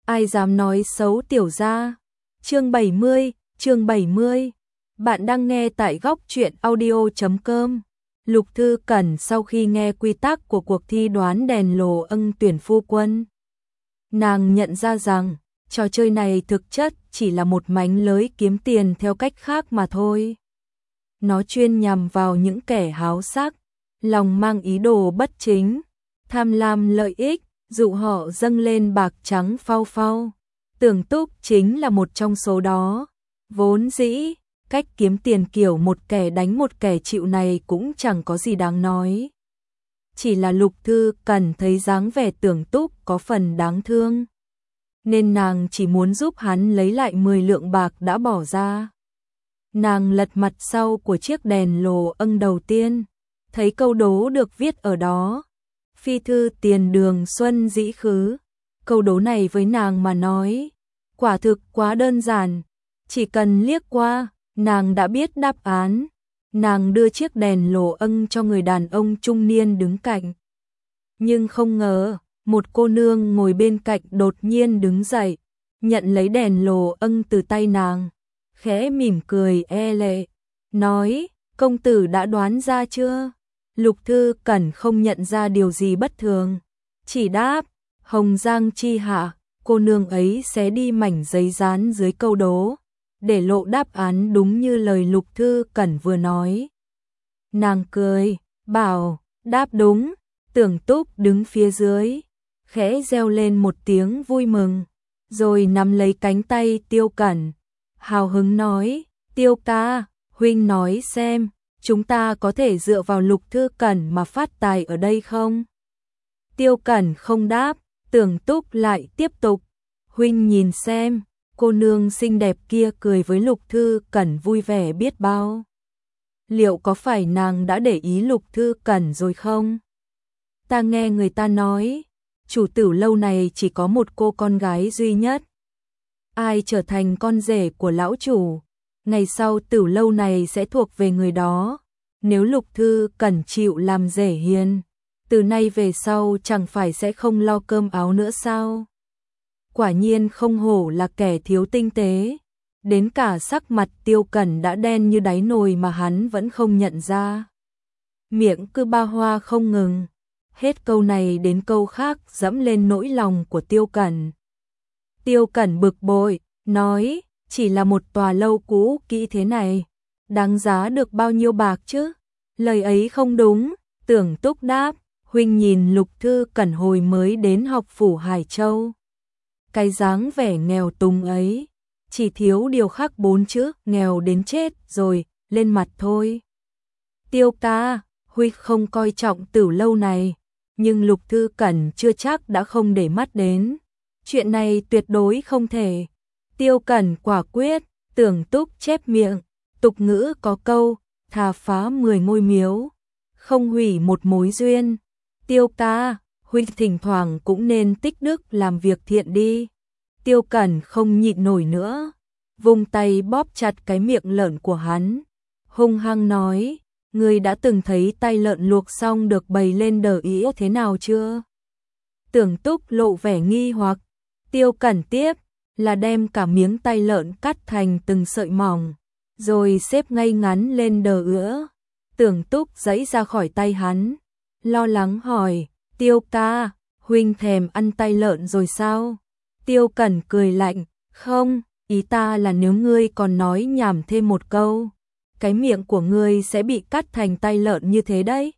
ai dám nói xấu tiểu gia. Chương 70. Bạn đang nghe tại góc truyện audio.com. Lục Thư Cẩn sau khi nghe quy tắc của cuộc thi đoán đèn lồ ân tuyển phu quân, nàng nhận ra rằng trò chơi này thực chất chỉ là một mánh lới kiếm tiền theo cách khác mà thôi. Nó chuyên nhằm vào những kẻ háo sắc, lòng mang ý đồ bất chính, tham lam lợi ích, dụ họ dâng lên bạc trắng phau phau. Tưởng Túc chính là một trong số đó. Vốn dĩ, cách kiếm tiền kiểu một kẻ đánh một kẻ chịu này cũng chẳng có gì đáng nói. Chỉ là Lục Thư Cẩn thấy dáng vẻ Tưởng Túc có phần đáng thương, nên nàng chỉ muốn giúp hắn lấy lại 10 lượng bạc đã bỏ ra. Nàng lật mặt sau của chiếc đèn lồ ân đầu tiên, thấy câu đố được viết ở đó: phi thư tiền đường xuân dĩ khứ. Câu đố này với nàng mà nói, quả thực quá đơn giản, chỉ cần liếc qua, nàng đã biết đáp án. Nàng đưa chiếc đèn lồ ân cho người đàn ông trung niên đứng cạnh. Nhưng không ngờ, một cô nương ngồi bên cạnh đột nhiên đứng dậy, nhận lấy đèn lồ ân từ tay nàng, khẽ mỉm cười e lệ, nói: công tử đã đoán ra chưa? Lục Thư Cẩn không nhận ra điều gì bất thường, chỉ đáp: hồng giang chi hạ. Cô nương ấy xé đi mảnh giấy dán dưới câu đố, để lộ đáp án đúng như lời Lục Thư Cẩn vừa nói. Nàng cười, bảo: đáp đúng. Tưởng Túc đứng phía dưới, khẽ reo lên một tiếng vui mừng, rồi nắm lấy cánh tay Tiêu Cẩn, hào hứng nói: Tiêu ca, huynh nói xem, chúng ta có thể dựa vào Lục Thư Cẩn mà phát tài ở đây không? Tiêu Cẩn không đáp, Tưởng Túc lại tiếp tục: huynh nhìn xem, cô nương xinh đẹp kia cười với Lục Thư Cẩn vui vẻ biết bao. Liệu có phải nàng đã để ý Lục Thư Cẩn rồi không? Ta nghe người ta nói, chủ tử lâu này chỉ có một cô con gái duy nhất. Ai trở thành con rể của lão chủ, ngày sau tử lâu này sẽ thuộc về người đó. Nếu Lục Thư Cẩn chịu làm rể hiền, từ nay về sau chẳng phải sẽ không lo cơm áo nữa sao? Quả nhiên không hổ là kẻ thiếu tinh tế, đến cả sắc mặt Tiêu Cẩn đã đen như đáy nồi mà hắn vẫn không nhận ra. Miệng cứ ba hoa không ngừng, hết câu này đến câu khác dẫm lên nỗi lòng của Tiêu Cẩn. Tiêu Cẩn bực bội, nói: chỉ là một tòa lâu cũ kỹ thế này, đáng giá được bao nhiêu bạc chứ? Lời ấy không đúng. Tưởng Túc đáp: huynh nhìn Lục Thư Cẩn hồi mới đến học phủ Hải Châu, cái dáng vẻ nghèo túng ấy, chỉ thiếu điều khắc 4 chữ nghèo đến chết rồi lên mặt thôi. Tiêu ca, huynh không coi trọng tử lâu này, nhưng Lục Thư Cẩn chưa chắc đã không để mắt đến. Chuyện này tuyệt đối không thể. Tiêu Cẩn quả quyết. Tưởng Túc chép miệng, tục ngữ có câu: thà phá 10 ngôi miếu, không hủy một mối duyên. Tiêu ca, huynh thỉnh thoảng cũng nên tích đức làm việc thiện đi. Tiêu Cẩn không nhịn nổi nữa, vung tay bóp chặt cái miệng lợn của hắn, hung hăng nói: ngươi đã từng thấy tay lợn luộc xong được bày lên đờ ĩa thế nào chưa? Tưởng Túc lộ vẻ nghi hoặc. Tiêu Cẩn tiếp: là đem cả miếng tay lợn cắt thành từng sợi mỏng, rồi xếp ngay ngắn lên đờ ĩa. Tưởng Túc giãy ra khỏi tay hắn, lo lắng hỏi: Tiêu ca, huynh thèm ăn tay lợn rồi sao? Tiêu Cẩn cười lạnh: không, ý ta là nếu ngươi còn nói nhảm thêm một câu, cái miệng của ngươi sẽ bị cắt thành tay lợn như thế đấy.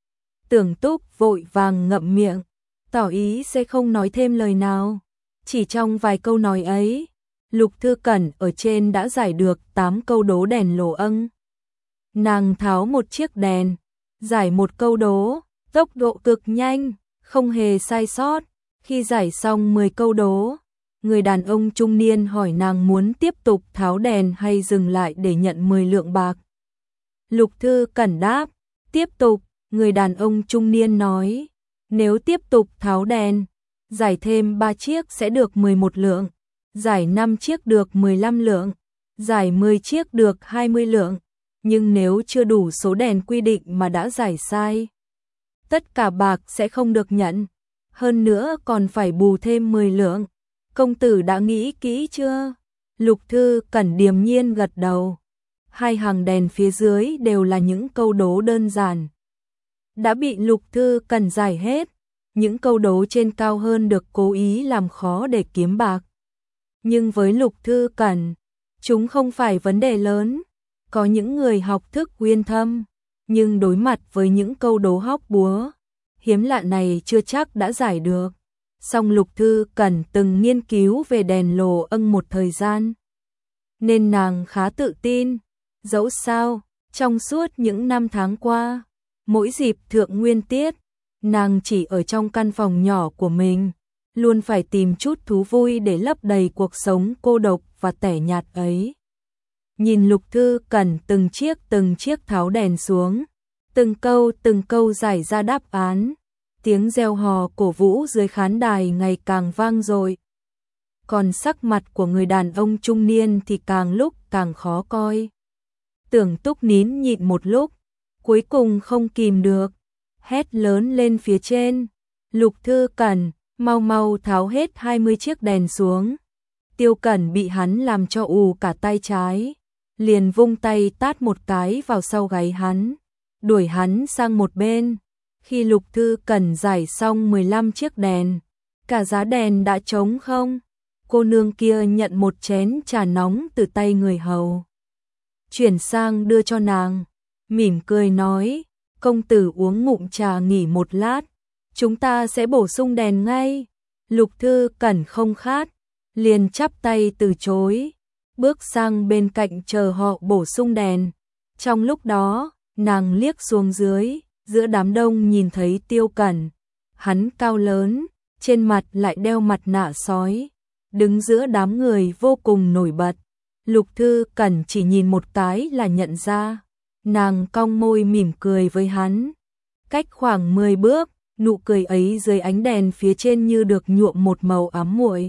Tưởng Túc vội vàng ngậm miệng, tỏ ý sẽ không nói thêm lời nào. Chỉ trong vài câu nói ấy, Lục Thư Cẩn ở trên đã giải được 8 câu đố đèn lồ ân. Nàng tháo một chiếc đèn, giải một câu đố, tốc độ cực nhanh, không hề sai sót. Khi giải xong 10 câu đố, người đàn ông trung niên hỏi nàng muốn tiếp tục tháo đèn hay dừng lại để nhận 10 lượng bạc. Lục Thư Cẩn đáp: tiếp tục. Người đàn ông trung niên nói: nếu tiếp tục tháo đèn, giải thêm 3 chiếc sẽ được 11 lượng, giải 5 chiếc được 15 lượng, giải 10 chiếc được 20 lượng, nhưng nếu chưa đủ số đèn quy định mà đã giải sai, tất cả bạc sẽ không được nhận, hơn nữa còn phải bù thêm 10 lượng. Công tử đã nghĩ kỹ chưa? Lục Thư Cẩn điềm nhiên gật đầu. Hai hàng đèn phía dưới đều là những câu đố đơn giản. Đã bị Lục Thư Cẩn giải hết. Những câu đố trên cao hơn được cố ý làm khó để kiếm bạc. Nhưng với Lục Thư Cẩn, chúng không phải vấn đề lớn. Có những người học thức uyên thâm, nhưng đối mặt với những câu đố hóc búa, hiếm lạ này chưa chắc đã giải được. Song Lục Thư Cẩn từng nghiên cứu về đèn lồ âng một thời gian, nên nàng khá tự tin. Dẫu sao, trong suốt những năm tháng qua, mỗi dịp thượng nguyên tiết, nàng chỉ ở trong căn phòng nhỏ của mình, luôn phải tìm chút thú vui để lấp đầy cuộc sống cô độc và tẻ nhạt ấy. Nhìn Lục Thư Cẩn từng chiếc tháo đèn xuống, từng câu giải ra đáp án, tiếng reo hò cổ vũ dưới khán đài ngày càng vang dội. Còn sắc mặt của người đàn ông trung niên thì càng lúc càng khó coi. Tưởng Túc nín nhịn một lúc, cuối cùng không kìm được, hét lớn lên phía trên. Lục Thư Cẩn, mau mau tháo hết 20 chiếc đèn xuống. Tiêu Cẩn bị hắn làm cho ù cả tay trái, liền vung tay tát một cái vào sau gáy hắn, đuổi hắn sang một bên. Khi Lục Thư Cẩn giải xong 15 chiếc đèn, cả giá đèn đã trống không. Cô nương kia nhận một chén trà nóng từ tay người hầu, chuyển sang đưa cho nàng, mỉm cười nói, công tử uống ngụm trà nghỉ một lát, chúng ta sẽ bổ sung đèn ngay. Lục Thư Cẩn không khát, liền chắp tay từ chối, bước sang bên cạnh chờ họ bổ sung đèn. Trong lúc đó, nàng liếc xuống dưới, giữa đám đông nhìn thấy Tiêu Cẩn, hắn cao lớn, trên mặt lại đeo mặt nạ sói, đứng giữa đám người vô cùng nổi bật. Lục Thư Cẩn chỉ nhìn một cái là nhận ra, nàng cong môi mỉm cười với hắn. Cách khoảng 10 bước, nụ cười ấy dưới ánh đèn phía trên như được nhuộm một màu ám muội,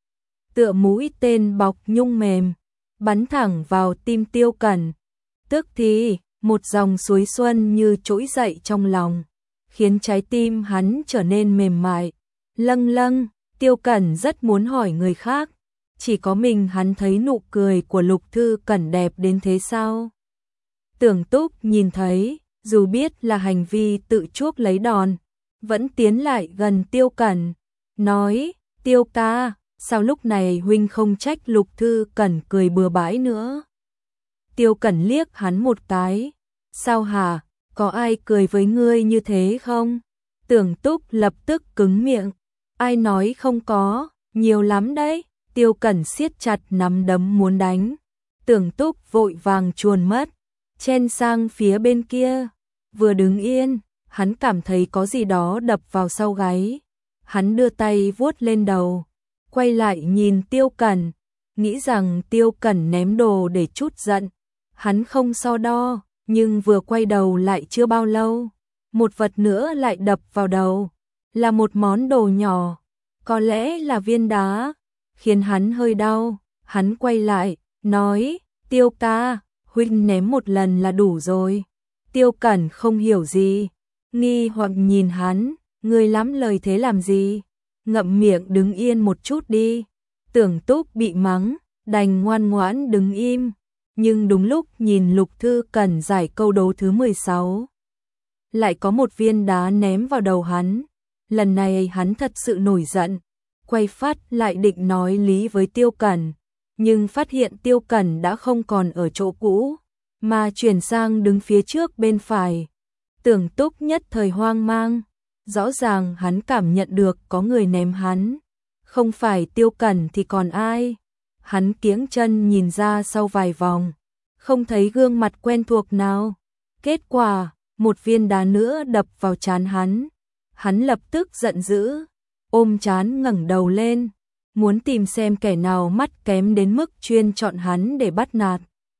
tựa mũi tên bọc nhung mềm, bắn thẳng vào tim Tiêu Cẩn. Tức thì, một dòng suối xuân như trỗi dậy trong lòng, khiến trái tim hắn trở nên mềm mại, lâng lâng. Tiêu Cẩn rất muốn hỏi người khác, chỉ có mình hắn thấy nụ cười của Lục Thư Cẩn đẹp đến thế sao? Tưởng Túc nhìn thấy, dù biết là hành vi tự chuốc lấy đòn, vẫn tiến lại gần Tiêu Cẩn, nói, Tiêu ca, sao lúc này huynh không trách Lục Thư Cẩn cười bừa bãi nữa? Tiêu Cẩn liếc hắn một cái, sao hả, có ai cười với ngươi như thế không? Tưởng Túc lập tức cứng miệng, ai nói không có, nhiều lắm đấy. Tiêu Cẩn siết chặt nắm đấm muốn đánh, Tưởng Túc vội vàng chuồn mất, chen sang phía bên kia. Vừa đứng yên, hắn cảm thấy có gì đó đập vào sau gáy, hắn đưa tay vuốt lên đầu, quay lại nhìn Tiêu Cẩn, nghĩ rằng Tiêu Cẩn ném đồ để trút giận. Hắn không so đo, nhưng vừa quay đầu lại chưa bao lâu, một vật nữa lại đập vào đầu, là một món đồ nhỏ, có lẽ là viên đá, khiến hắn hơi đau. Hắn quay lại, nói, Tiêu ca, huynh ném một lần là đủ rồi. Tiêu Cẩn không hiểu gì, nghi hoặc nhìn hắn, ngươi lắm lời thế làm gì? Ngậm miệng đứng yên một chút đi. Tưởng Túc bị mắng, đành ngoan ngoãn đứng im. Nhưng đúng lúc nhìn Lục Thư Cẩn giải câu đố thứ 16, lại có một viên đá ném vào đầu hắn. Lần này hắn thật sự nổi giận, quay phát lại định nói lý với Tiêu Cẩn, nhưng phát hiện Tiêu Cẩn đã không còn ở chỗ cũ, mà chuyển sang đứng phía trước bên phải. Tưởng Túc nhất thời hoang mang, rõ ràng hắn cảm nhận được có người ném hắn, không phải Tiêu Cẩn thì còn ai. Hắn kiếng chân nhìn ra sau vài vòng, không thấy gương mặt quen thuộc nào. Kết quả, một viên đá nữa đập vào trán hắn. Hắn lập tức giận dữ, ôm trán ngẩng đầu lên, muốn tìm xem kẻ nào mắt kém đến mức chuyên chọn hắn để bắt nạt.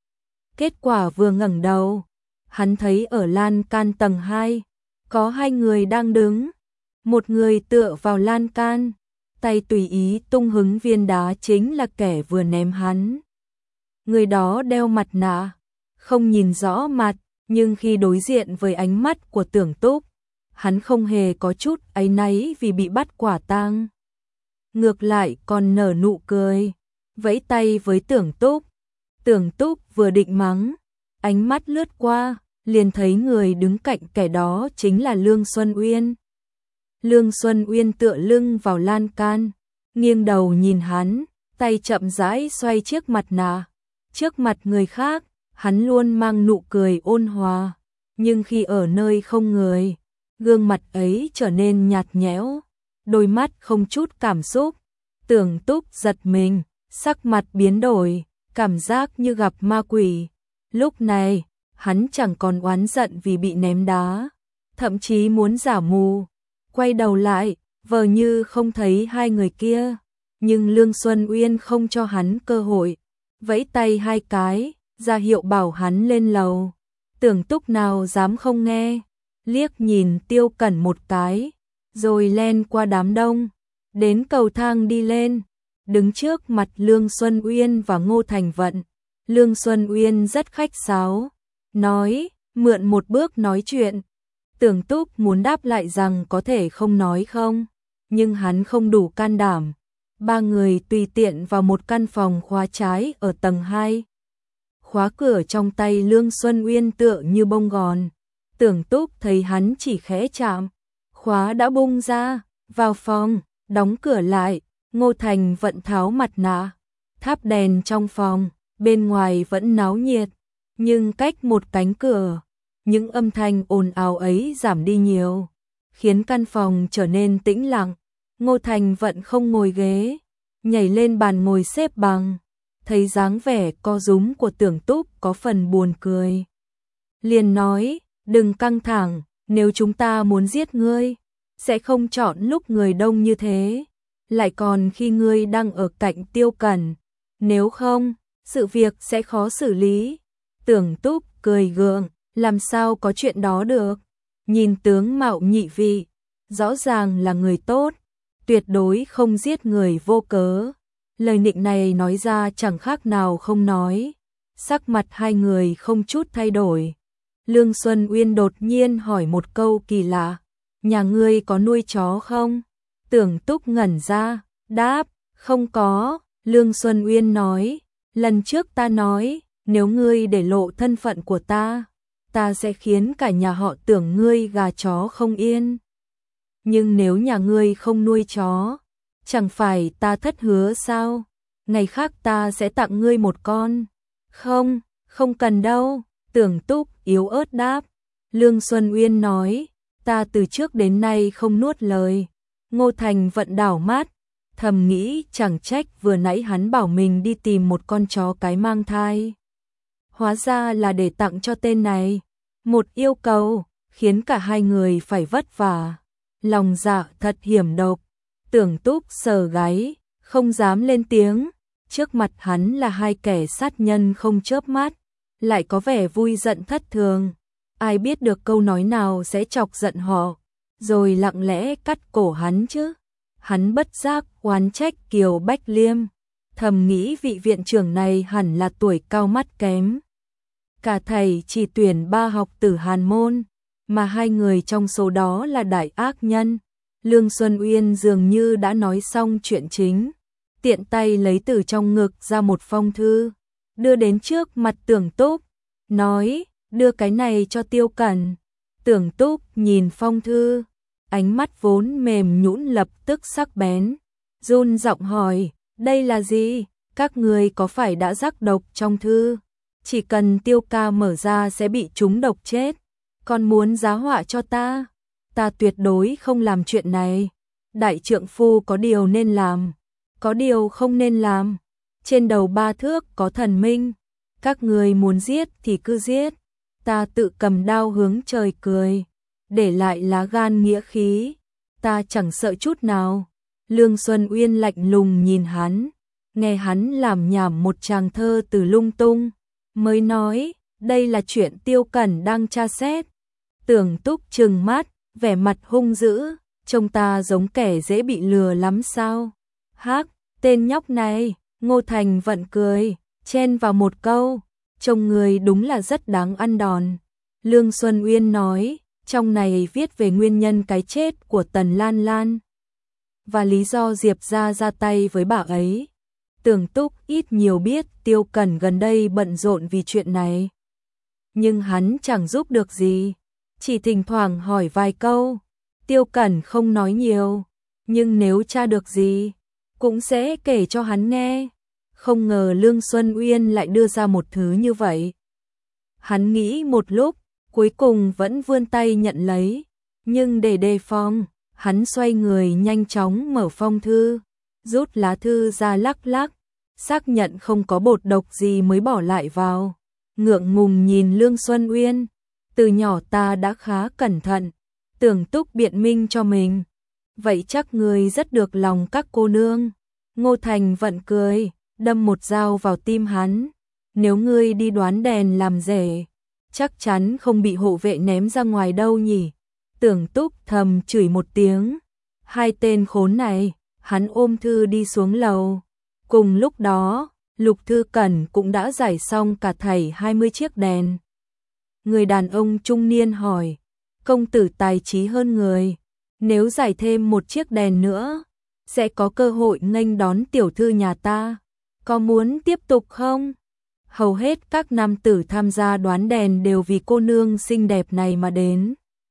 Kết quả vừa ngẩng đầu, hắn thấy ở lan can tầng 2, có hai người đang đứng. Một người tựa vào lan can, tay tùy ý tung hứng viên đá chính là kẻ vừa ném hắn. Người đó đeo mặt nạ, không nhìn rõ mặt, nhưng khi đối diện với ánh mắt của Tưởng Túc, hắn không hề có chút áy náy vì bị bắt quả tang. ngược lại còn nở nụ cười, vẫy tay với Tưởng Túc. Tưởng Túc vừa định mắng, ánh mắt lướt qua, liền thấy người đứng cạnh kẻ đó chính là Lương Xuân Uyên. Lương Xuân Uyên tựa lưng vào lan can, nghiêng đầu nhìn hắn, tay chậm rãi xoay chiếc mặt nạ. Trước mặt người khác, hắn luôn mang nụ cười ôn hòa, nhưng khi ở nơi không người, gương mặt ấy trở nên nhạt nhẽo, đôi mắt không chút cảm xúc. Tưởng Túc giật mình, sắc mặt biến đổi, cảm giác như gặp ma quỷ. Lúc này, hắn chẳng còn oán giận vì bị ném đá, thậm chí muốn giả mù. Quay đầu lại, vờ như không thấy hai người kia, nhưng Lương Xuân Uyên không cho hắn cơ hội, vẫy tay hai cái, ra hiệu bảo hắn lên lầu. Tưởng Túc nào dám không nghe, liếc nhìn Tiêu Cẩn một cái, rồi len qua đám đông, đến cầu thang đi lên, đứng trước mặt Lương Xuân Uyên và Ngô Thành Vận. Lương Xuân Uyên rất khách sáo, nói, mượn một bước nói chuyện. Tưởng Túc muốn đáp lại rằng có thể không nói không, nhưng hắn không đủ can đảm. Ba người tùy tiện vào một căn phòng khóa trái ở tầng 2. Khóa cửa trong tay Lương Xuân Uyên tựa như bông gòn. Tưởng Túc thấy hắn chỉ khẽ chạm, khóa đã bung ra, vào phòng, đóng cửa lại. Ngô Thành Vận tháo mặt nạ, thắp đèn trong phòng, bên ngoài vẫn náo nhiệt, nhưng cách một cánh cửa, những âm thanh ồn ào ấy giảm đi nhiều, khiến căn phòng trở nên tĩnh lặng. Ngô Thành Vận không ngồi ghế, nhảy lên bàn ngồi xếp bằng, thấy dáng vẻ co rúm của Tưởng Túc có phần buồn cười. Liền nói, đừng căng thẳng, nếu chúng ta muốn giết ngươi, sẽ không chọn lúc người đông như thế, lại còn khi ngươi đang ở cạnh Tiêu Cẩn, nếu không, sự việc sẽ khó xử lý. Tưởng Túc cười gượng, làm sao có chuyện đó được, nhìn tướng mạo nhị vị, rõ ràng là người tốt, tuyệt đối không giết người vô cớ. Lời nịnh này nói ra chẳng khác nào không nói, sắc mặt hai người không chút thay đổi. Lương Xuân Uyên đột nhiên hỏi một câu kỳ lạ, nhà ngươi có nuôi chó không? Tưởng Túc ngẩn ra, đáp, không có. Lương Xuân Uyên nói, lần trước ta nói, nếu ngươi để lộ thân phận của ta, ta sẽ khiến cả nhà họ Tưởng ngươi gà chó không yên. Nhưng nếu nhà ngươi không nuôi chó, chẳng phải ta thất hứa sao? Ngày khác ta sẽ tặng ngươi một con. Không, không cần đâu. Tưởng Túc yếu ớt đáp. Lương Xuân Uyên nói, ta từ trước đến nay không nuốt lời. Ngô Thành Vận đảo mắt, thầm nghĩ chẳng trách vừa nãy hắn bảo mình đi tìm một con chó cái mang thai. Hóa ra là để tặng cho tên này. Một yêu cầu, khiến cả hai người phải vất vả. Lòng dạ thật hiểm độc. Tưởng Túc sờ gáy, không dám lên tiếng. Trước mặt hắn là hai kẻ sát nhân không chớp mắt, lại có vẻ vui giận thất thường. Ai biết được câu nói nào sẽ chọc giận họ, rồi lặng lẽ cắt cổ hắn chứ. Hắn bất giác oán trách Kiều Bách Liêm, thầm nghĩ vị viện trưởng này hẳn là tuổi cao mắt kém. Cả thầy chỉ tuyển 3 học tử hàn môn, mà hai người trong số đó là đại ác nhân. Lương Xuân Uyên dường như đã nói xong chuyện chính, tiện tay lấy từ trong ngực ra một phong thư, đưa đến trước mặt Tưởng Túc, nói, đưa cái này cho Tiêu Cẩn. Tưởng Túc nhìn phong thư, ánh mắt vốn mềm nhũn lập tức sắc bén, run giọng hỏi, đây là gì? Các người có phải đã rắc độc trong thư? Chỉ cần Tiêu ca mở ra sẽ bị trúng độc chết. Còn muốn giá họa cho ta? Ta tuyệt đối không làm chuyện này. Đại trượng phu có điều nên làm, có điều không nên làm. Trên đầu 3 thước có thần minh, các người muốn giết thì cứ giết. Ta tự cầm đao hướng trời cười, để lại lá gan nghĩa khí, ta chẳng sợ chút nào. Lương Xuân Uyên lạnh lùng nhìn hắn, nghe hắn làm nhảm một tràng thơ từ lung tung, mới nói, đây là chuyện Tiêu Cẩn đang tra xét. Tưởng Túc trừng mắt, vẻ mặt hung dữ, trông ta giống kẻ dễ bị lừa lắm sao? Hắc, tên nhóc này. Ngô Thành Vận cười, chen vào một câu, trông người đúng là rất đáng ăn đòn. Lương Xuân Uyên nói, trong này viết về nguyên nhân cái chết của Tần Lan Lan. và lý do Diệp gia ra tay với bà ấy. Tưởng Túc ít nhiều biết Tiêu Cẩn gần đây bận rộn vì chuyện này. Nhưng hắn chẳng giúp được gì, chỉ thỉnh thoảng hỏi vài câu. Tiêu Cẩn không nói nhiều, nhưng nếu tra được gì, cũng sẽ kể cho hắn nghe. Không ngờ Lương Xuân Uyên lại đưa ra một thứ như vậy. Hắn nghĩ một lúc, cuối cùng vẫn vươn tay nhận lấy, nhưng để đề phòng, hắn xoay người nhanh chóng mở phong thư, rút lá thư ra lắc lắc, xác nhận không có bột độc gì mới bỏ lại vào. Ngượng ngùng nhìn Lương Xuân Uyên, từ nhỏ ta đã khá cẩn thận. Tưởng Túc biện minh cho mình. Vậy chắc ngươi rất được lòng các cô nương. Ngô Thành vận cười, đâm một dao vào tim hắn. Nếu ngươi đi đoán đèn làm rể, chắc chắn không bị hộ vệ ném ra ngoài đâu nhỉ. Tưởng Túc thầm chửi một tiếng. Hai tên khốn này, hắn ôm thư đi xuống lầu. Cùng lúc đó, Lục Thư Cẩn cũng đã giải xong cả thảy 20 chiếc đèn. Người đàn ông trung niên hỏi, công tử tài trí hơn người, nếu giải thêm một chiếc đèn nữa, sẽ có cơ hội nghênh đón tiểu thư nhà ta, có muốn tiếp tục không? Hầu hết các nam tử tham gia đoán đèn đều vì cô nương xinh đẹp này mà đến.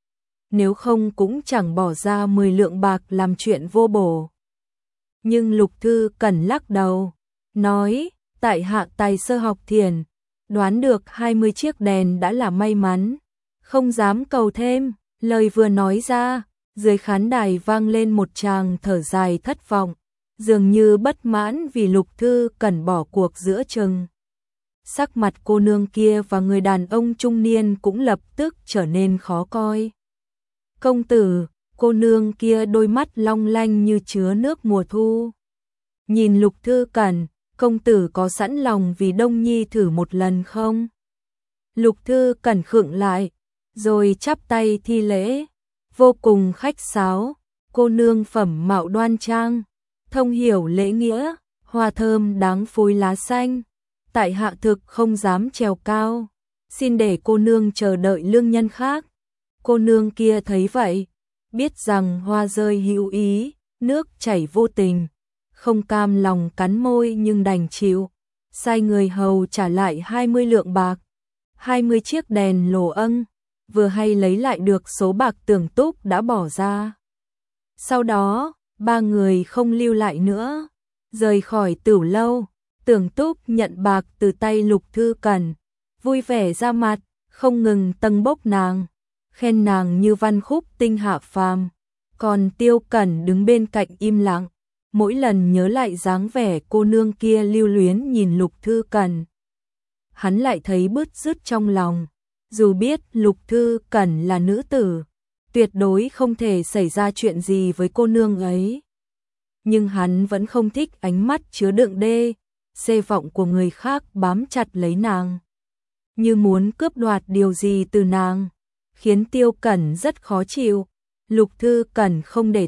Nếu không cũng chẳng bỏ ra 10 lượng bạc làm chuyện vô bổ. Nhưng Lục Thư Cẩn lắc đầu, nói, tại hạ tài sơ học thiền, đoán được 20 chiếc đèn đã là may mắn, không dám cầu thêm. Lời vừa nói ra, dưới khán đài vang lên một tràng thở dài thất vọng, dường như bất mãn vì Lục Thư Cẩn bỏ cuộc giữa chừng. Sắc mặt cô nương kia và người đàn ông trung niên cũng lập tức trở nên khó coi. Công tử, cô nương kia đôi mắt long lanh như chứa nước mùa thu. Nhìn Lục Thư Cẩn, công tử có sẵn lòng vì Đông Nhi thử một lần không? Lục Thư Cẩn khựng lại, rồi chắp tay thi lễ, vô cùng khách sáo. Cô nương phẩm mạo đoan trang, thông hiểu lễ nghĩa, hoa thơm đáng phối lá xanh. Tại hạ thực không dám trèo cao, xin để cô nương chờ đợi lương nhân khác. Cô nương kia thấy vậy, biết rằng hoa rơi hữu ý, nước chảy vô tình, không cam lòng cắn môi nhưng đành chịu, sai người hầu trả lại 20 lượng bạc, 20 chiếc đèn lồ âng, vừa hay lấy lại được số bạc Tưởng Túc đã bỏ ra. Sau đó, ba người không lưu lại nữa, rời khỏi Tửu lâu. Tưởng Túc nhận bạc từ tay Lục Thư Cẩn, vui vẻ ra mặt, không ngừng tâng bốc nàng, khen nàng như văn khúc tinh hạ phàm. Còn Tiêu Cẩn đứng bên cạnh im lặng, mỗi lần nhớ lại dáng vẻ cô nương kia lưu luyến nhìn Lục Thư Cẩn, hắn lại thấy bứt rứt trong lòng. Dù biết Lục Thư Cẩn là nữ tử, tuyệt đối không thể xảy ra chuyện gì với cô nương ấy, nhưng hắn vẫn không thích ánh mắt chứa đựng xê vọng của người khác bám chặt lấy nàng, như muốn cướp đoạt điều gì từ nàng, khiến Tiêu Cẩn rất khó chịu. Lục Thư Cẩn không để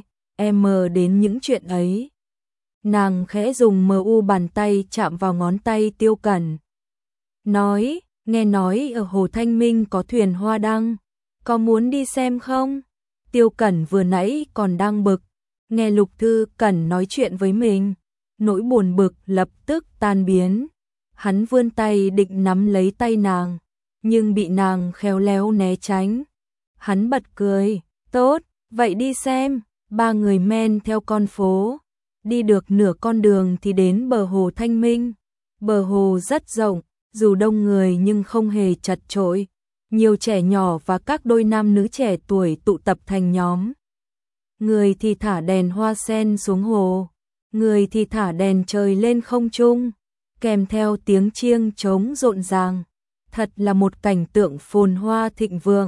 đến những chuyện ấy. Nàng khẽ dùng bàn tay chạm vào ngón tay Tiêu Cẩn, nói, nghe nói ở Hồ Thanh Minh có thuyền hoa đăng, có muốn đi xem không? Tiêu Cẩn vừa nãy còn đang bực, nghe Lục Thư Cẩn nói chuyện với mình, nỗi buồn bực lập tức tan biến. Hắn vươn tay định nắm lấy tay nàng, nhưng bị nàng khéo léo né tránh. Hắn bật cười, tốt, vậy đi xem. Ba người men theo con phố, đi được nửa con đường thì đến bờ hồ Thanh Minh. Bờ hồ rất rộng, dù đông người nhưng không hề chật chội. Nhiều trẻ nhỏ và các đôi nam nữ trẻ tuổi tụ tập thành nhóm. Người thì thả đèn hoa sen xuống hồ, người thì thả đèn trời lên không trung, kèm theo tiếng chiêng trống rộn ràng. Thật là một cảnh tượng phồn hoa thịnh vượng.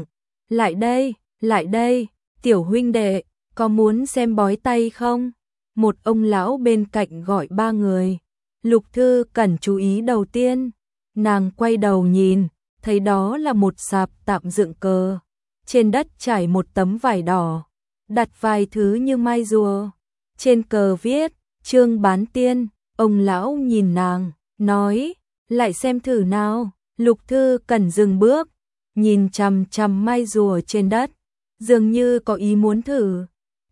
Lại đây, tiểu huynh đệ, có muốn xem bói tay không? Một ông lão bên cạnh gọi ba người. Lục Thư Cẩn chú ý đầu tiên, nàng quay đầu nhìn, thấy đó là một sạp tạm dựng cờ. Trên đất trải một tấm vải đỏ, đặt vài thứ như mai rùa. Trên cờ viết, chương bán tiên. Ông lão nhìn nàng, nói, lại xem thử nào. Lục Thư Cẩn dừng bước, nhìn chằm chằm mai rùa trên đất, dường như có ý muốn thử.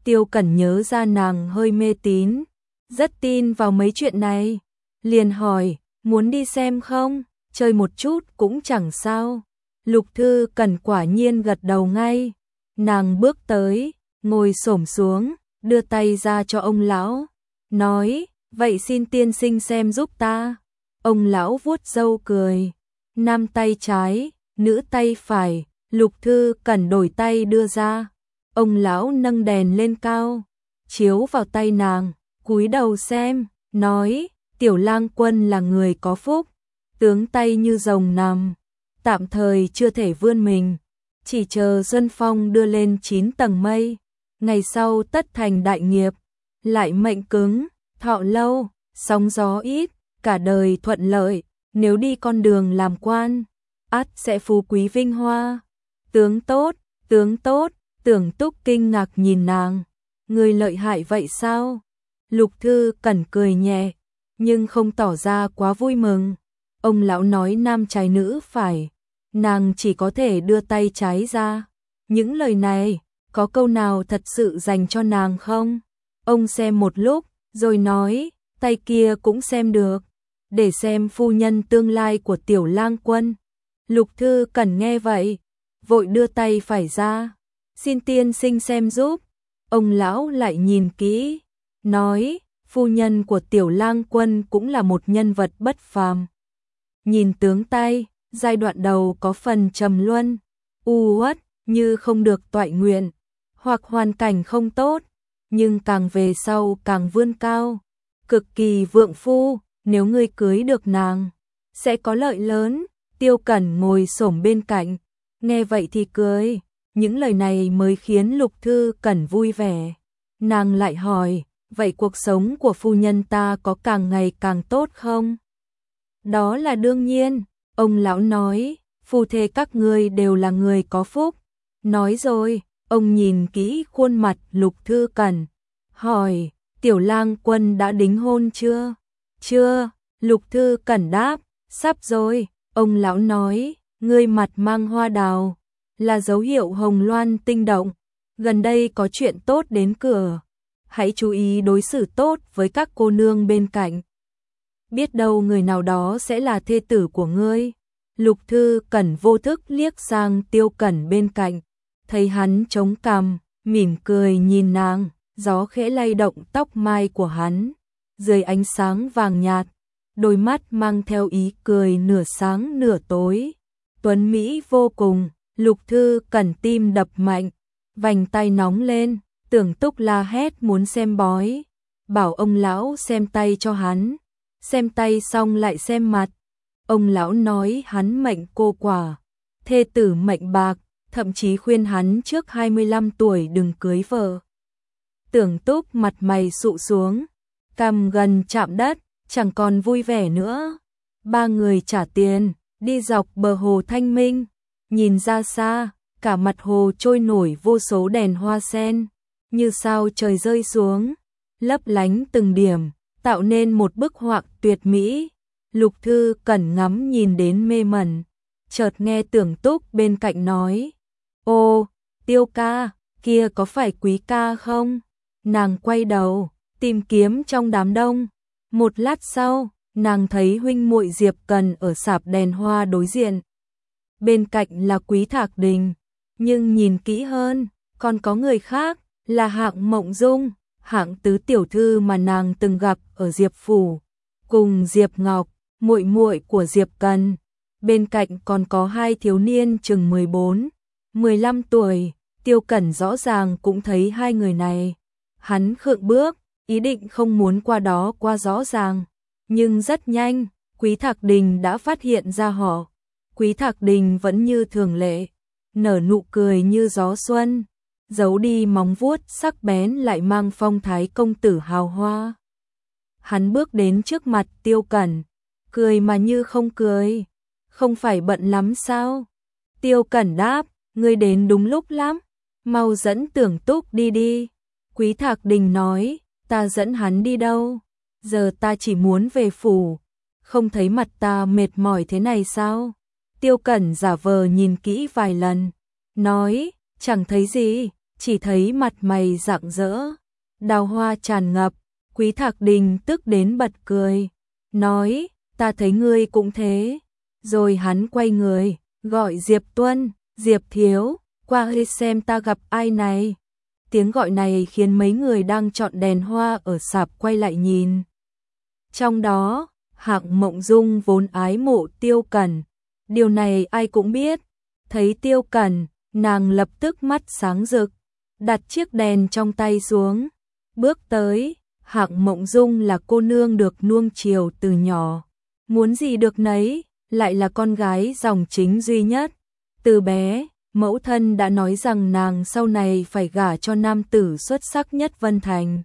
Tiêu Cẩn nhớ ra nàng hơi mê tín, rất tin vào mấy chuyện này, liền hỏi, muốn đi xem không, chơi một chút cũng chẳng sao. Lục Thư Cẩn quả nhiên gật đầu ngay, nàng bước tới, ngồi xổm xuống, đưa tay ra cho ông lão, nói, vậy xin tiên sinh xem giúp ta. Ông lão vuốt râu cười, nam tay trái, nữ tay phải, Lục Thư Cẩn đổi tay đưa ra. Ông lão nâng đèn lên cao, chiếu vào tay nàng, cúi đầu xem, nói, Tiểu Lang Quân là người có phúc, tướng tay như rồng nằm, tạm thời chưa thể vươn mình, chỉ chờ Xuân Phong đưa lên 9 tầng mây, ngày sau tất thành đại nghiệp, lại mệnh cứng, thọ lâu, sóng gió ít, cả đời thuận lợi, nếu đi con đường làm quan, ắt sẽ phú quý vinh hoa. Tướng tốt, tướng tốt. Tưởng Túc kinh ngạc nhìn nàng, người lợi hại vậy sao? Lục Thư Cẩn cười nhẹ, nhưng không tỏ ra quá vui mừng. Ông lão nói nam trái nữ phải, nàng chỉ có thể đưa tay trái ra. Những lời này, có câu nào thật sự dành cho nàng không? Ông xem một lúc, rồi nói, tay kia cũng xem được, để xem phu nhân tương lai của Tiểu Lang Quân. Lục Thư Cẩn nghe vậy, vội đưa tay phải ra. Xin tiên sinh xem giúp. Ông lão lại nhìn kỹ, nói, phu nhân của Tiểu Lang Quân cũng là một nhân vật bất phàm. Nhìn tướng tay, giai đoạn đầu có phần trầm luân, u uất, như không được toại nguyện, hoặc hoàn cảnh không tốt, nhưng càng về sau càng vươn cao, cực kỳ vượng phu, nếu ngươi cưới được nàng, sẽ có lợi lớn. Tiêu Cẩn ngồi xổm bên cạnh, nghe vậy thì cười. Những lời này mới khiến Lục Thư Cẩn vui vẻ. Nàng lại hỏi, vậy cuộc sống của phu nhân ta có càng ngày càng tốt không? Đó là đương nhiên, ông lão nói, phu thê các ngươi đều là người có phúc. Nói rồi, ông nhìn kỹ khuôn mặt Lục Thư Cẩn, hỏi, Tiểu Lang Quân đã đính hôn chưa? Chưa, Lục Thư Cẩn đáp, sắp rồi. Ông lão nói, ngươi mặt mang hoa đào, là dấu hiệu hồng loan tinh động, gần đây có chuyện tốt đến cửa, hãy chú ý đối xử tốt với các cô nương bên cạnh. Biết đâu người nào đó sẽ là thê tử của ngươi. Lục Thư Cẩn vô thức liếc sang Tiêu Cẩn bên cạnh, thấy hắn chống cằm, mỉm cười nhìn nàng, gió khẽ lay động tóc mai của hắn, dưới ánh sáng vàng nhạt, đôi mắt mang theo ý cười nửa sáng nửa tối, tuấn mỹ vô cùng. Lục Thư Cẩn tim đập mạnh, vành tay nóng lên, Tưởng Túc la hét muốn xem bói, bảo ông lão xem tay cho hắn, xem tay xong lại xem mặt. Ông lão nói hắn mệnh cô quả, thê tử mệnh bạc, thậm chí khuyên hắn trước 25 tuổi đừng cưới vợ. Tưởng Túc mặt mày sụ xuống, cằm gần chạm đất, chẳng còn vui vẻ nữa. Ba người trả tiền, đi dọc bờ hồ thanh minh. Nhìn ra xa, cả mặt hồ trôi nổi vô số đèn hoa sen, như sao trời rơi xuống, lấp lánh từng điểm, tạo nên một bức họa tuyệt mỹ. Lục Thư Cẩn ngắm nhìn đến mê mẩn, chợt nghe Tưởng Túc bên cạnh nói, ô, Tiêu ca, kia có phải Quý ca không? Nàng quay đầu, tìm kiếm trong đám đông. Một lát sau, nàng thấy huynh muội Diệp Cần ở sạp đèn hoa đối diện. Bên cạnh là Quý Thạc Đình, nhưng nhìn kỹ hơn, còn có người khác, là Hạng Mộng Dung, hạng tứ tiểu thư mà nàng từng gặp ở Diệp phủ, cùng Diệp Ngọc, muội muội của Diệp Cần. Bên cạnh còn có hai thiếu niên chừng 14, 15 tuổi, Tiêu Cẩn rõ ràng cũng thấy hai người này. Hắn khựng bước, ý định không muốn qua đó qua rõ ràng, nhưng rất nhanh, Quý Thạc Đình đã phát hiện ra họ. Quý Thạc Đình vẫn như thường lệ, nở nụ cười như gió xuân, giấu đi móng vuốt sắc bén lại mang phong thái công tử hào hoa. Hắn bước đến trước mặt Tiêu Cẩn, cười mà như không cười, không phải bận lắm sao? Tiêu Cẩn đáp, ngươi đến đúng lúc lắm, mau dẫn Tưởng Túc đi đi. Quý Thạc Đình nói, ta dẫn hắn đi đâu? Giờ ta chỉ muốn về phủ, không thấy mặt ta mệt mỏi thế này sao? Tiêu Cẩn giả vờ nhìn kỹ vài lần, nói, chẳng thấy gì, chỉ thấy mặt mày rạng rỡ, đào hoa tràn ngập, Quý Thạc Đình tức đến bật cười, nói, ta thấy ngươi cũng thế. Rồi hắn quay người, gọi Diệp Tuân, Diệp Thiếu, qua đây xem ta gặp ai này. Tiếng gọi này khiến mấy người đang chọn đèn hoa ở sạp quay lại nhìn. Trong đó, Hạng Mộng Dung vốn ái mộ Tiêu Cẩn, điều này ai cũng biết. Thấy Tiêu Cẩn, nàng lập tức mắt sáng rực, đặt chiếc đèn trong tay xuống, bước tới. Hạng Mộng Dung là cô nương được nuông chiều từ nhỏ, muốn gì được nấy, lại là con gái dòng chính duy nhất. Từ bé, mẫu thân đã nói rằng nàng sau này phải gả cho nam tử xuất sắc nhất Vân Thành.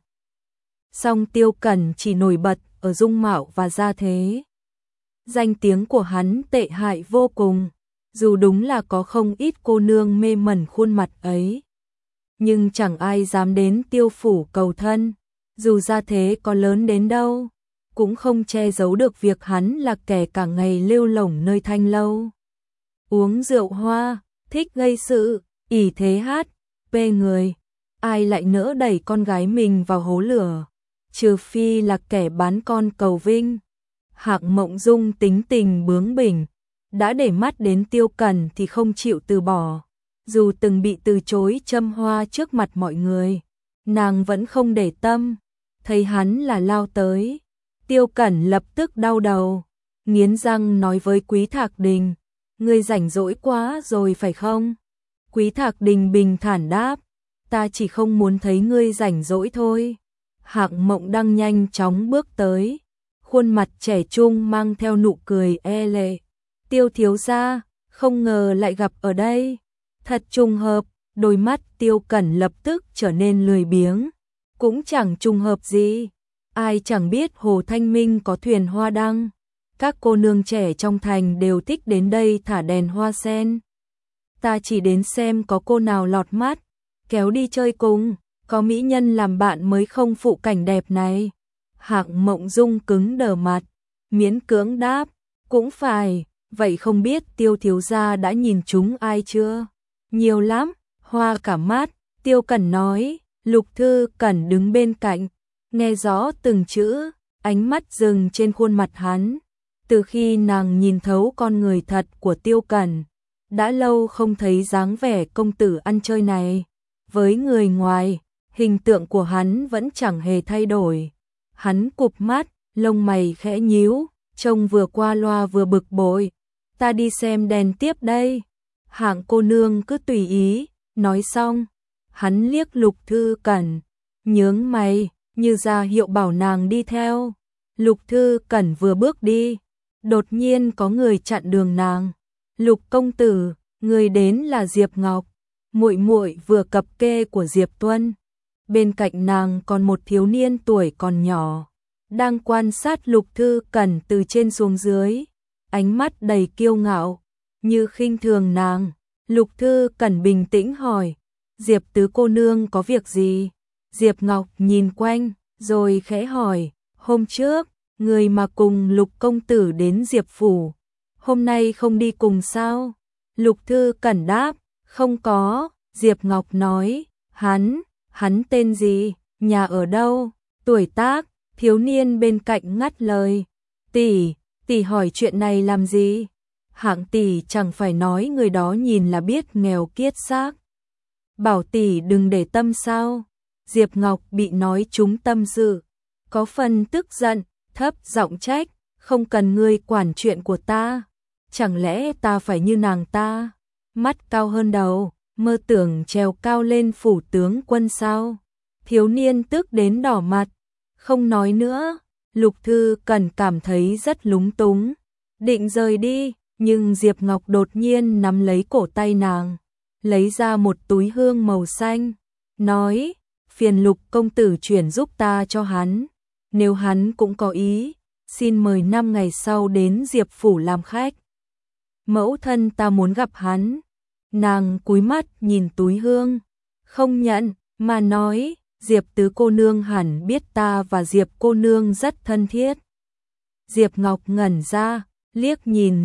Song Tiêu Cẩn chỉ nổi bật ở dung mạo và gia thế. Danh tiếng của hắn tệ hại vô cùng, dù đúng là có không ít cô nương mê mẩn khuôn mặt ấy, nhưng chẳng ai dám đến Tiêu phủ cầu thân, dù gia thế có lớn đến đâu, cũng không che giấu được việc hắn là kẻ cả ngày lêu lổng nơi thanh lâu. Uống rượu hoa, thích gây sự, ỷ thế hát, bê người, ai lại nỡ đẩy con gái mình vào hố lửa, trừ phi là kẻ bán con cầu vinh. Hạng Mộng Dung tính tình bướng bỉnh, đã để mắt đến Tiêu Cẩn thì không chịu từ bỏ, dù từng bị từ chối châm hoa trước mặt mọi người, nàng vẫn không để tâm. Thấy hắn là lao tới, Tiêu Cẩn lập tức đau đầu, nghiến răng nói với Quý Thạc Đình, ngươi rảnh rỗi quá rồi phải không? Quý Thạc Đình bình thản đáp, ta chỉ không muốn thấy ngươi rảnh rỗi thôi. Hạng Mộng Đăng nhanh chóng bước tới, khuôn mặt trẻ trung mang theo nụ cười e lệ. Tiêu thiếu gia, không ngờ lại gặp ở đây. Thật trùng hợp, đôi mắt Tiêu Cẩn lập tức trở nên lười biếng. Cũng chẳng trùng hợp gì, ai chẳng biết Hồ Thanh Minh có thuyền hoa đăng. Các cô nương trẻ trong thành đều thích đến đây thả đèn hoa sen. Ta chỉ đến xem có cô nào lọt mắt, kéo đi chơi cùng, có mỹ nhân làm bạn mới không phụ cảnh đẹp này. Hạng Mộng Dung cứng đờ mặt, miễn cưỡng đáp, cũng phải, vậy không biết Tiêu thiếu gia đã nhìn chúng ai chưa? Nhiều lắm, hoa cả mắt, Tiêu Cẩn nói. Lục Thư Cẩn đứng bên cạnh, nghe rõ từng chữ, ánh mắt dừng trên khuôn mặt hắn. Từ khi nàng nhìn thấu con người thật của Tiêu Cẩn, đã lâu không thấy dáng vẻ công tử ăn chơi này. Với người ngoài, hình tượng của hắn vẫn chẳng hề thay đổi. Hắn cụp mắt, lông mày khẽ nhíu, trông vừa qua loa vừa bực bội. Ta đi xem đèn tiếp đây. Hạng cô nương cứ tùy ý, nói xong. Hắn liếc Lục Thư Cẩn, nhướng mày, như ra hiệu bảo nàng đi theo. Lục Thư Cẩn vừa bước đi, đột nhiên có người chặn đường nàng. Lục công tử, người đến là Diệp Ngọc, muội muội vừa cập kê của Diệp Tuân. Bên cạnh nàng còn một thiếu niên tuổi còn nhỏ, đang quan sát Lục Thư Cẩn từ trên xuống dưới, ánh mắt đầy kiêu ngạo, như khinh thường nàng. Lục Thư Cẩn bình tĩnh hỏi, Diệp tứ cô nương có việc gì? Diệp Ngọc nhìn quanh, rồi khẽ hỏi, hôm trước, người mà cùng Lục công tử đến Diệp phủ, hôm nay không đi cùng sao? Lục Thư Cẩn đáp, không có. Diệp Ngọc nói, hắn tên gì, nhà ở đâu, tuổi tác? Thiếu niên bên cạnh ngắt lời, tỷ hỏi chuyện này làm gì? Hạng tỷ chẳng phải nói người đó nhìn là biết nghèo kiết xác. Bảo tỷ đừng để tâm sao? Diệp Ngọc bị nói trúng tâm sự, có phần tức giận, thấp giọng trách, không cần ngươi quản chuyện của ta. Chẳng lẽ ta phải như nàng ta, mắt cao hơn đầu, mơ tưởng trèo cao lên phủ tướng quân sao? Thiếu niên tức đến đỏ mặt, không nói nữa. Lục Thư Cẩn cảm thấy rất lúng túng, định rời đi, nhưng Diệp Ngọc đột nhiên nắm lấy cổ tay nàng, lấy ra một túi hương màu xanh, nói, phiền Lục công tử chuyển giúp ta cho hắn, nếu hắn cũng có ý, xin mời 5 ngày sau đến Diệp phủ làm khách. Mẫu thân ta muốn gặp hắn. Nàng cúi mắt nhìn túi hương, không nhận, mà nói, Diệp tứ cô nương hẳn biết ta và Diệp cô nương rất thân thiết. Diệp Ngọc ngẩn ra, liếc nhìn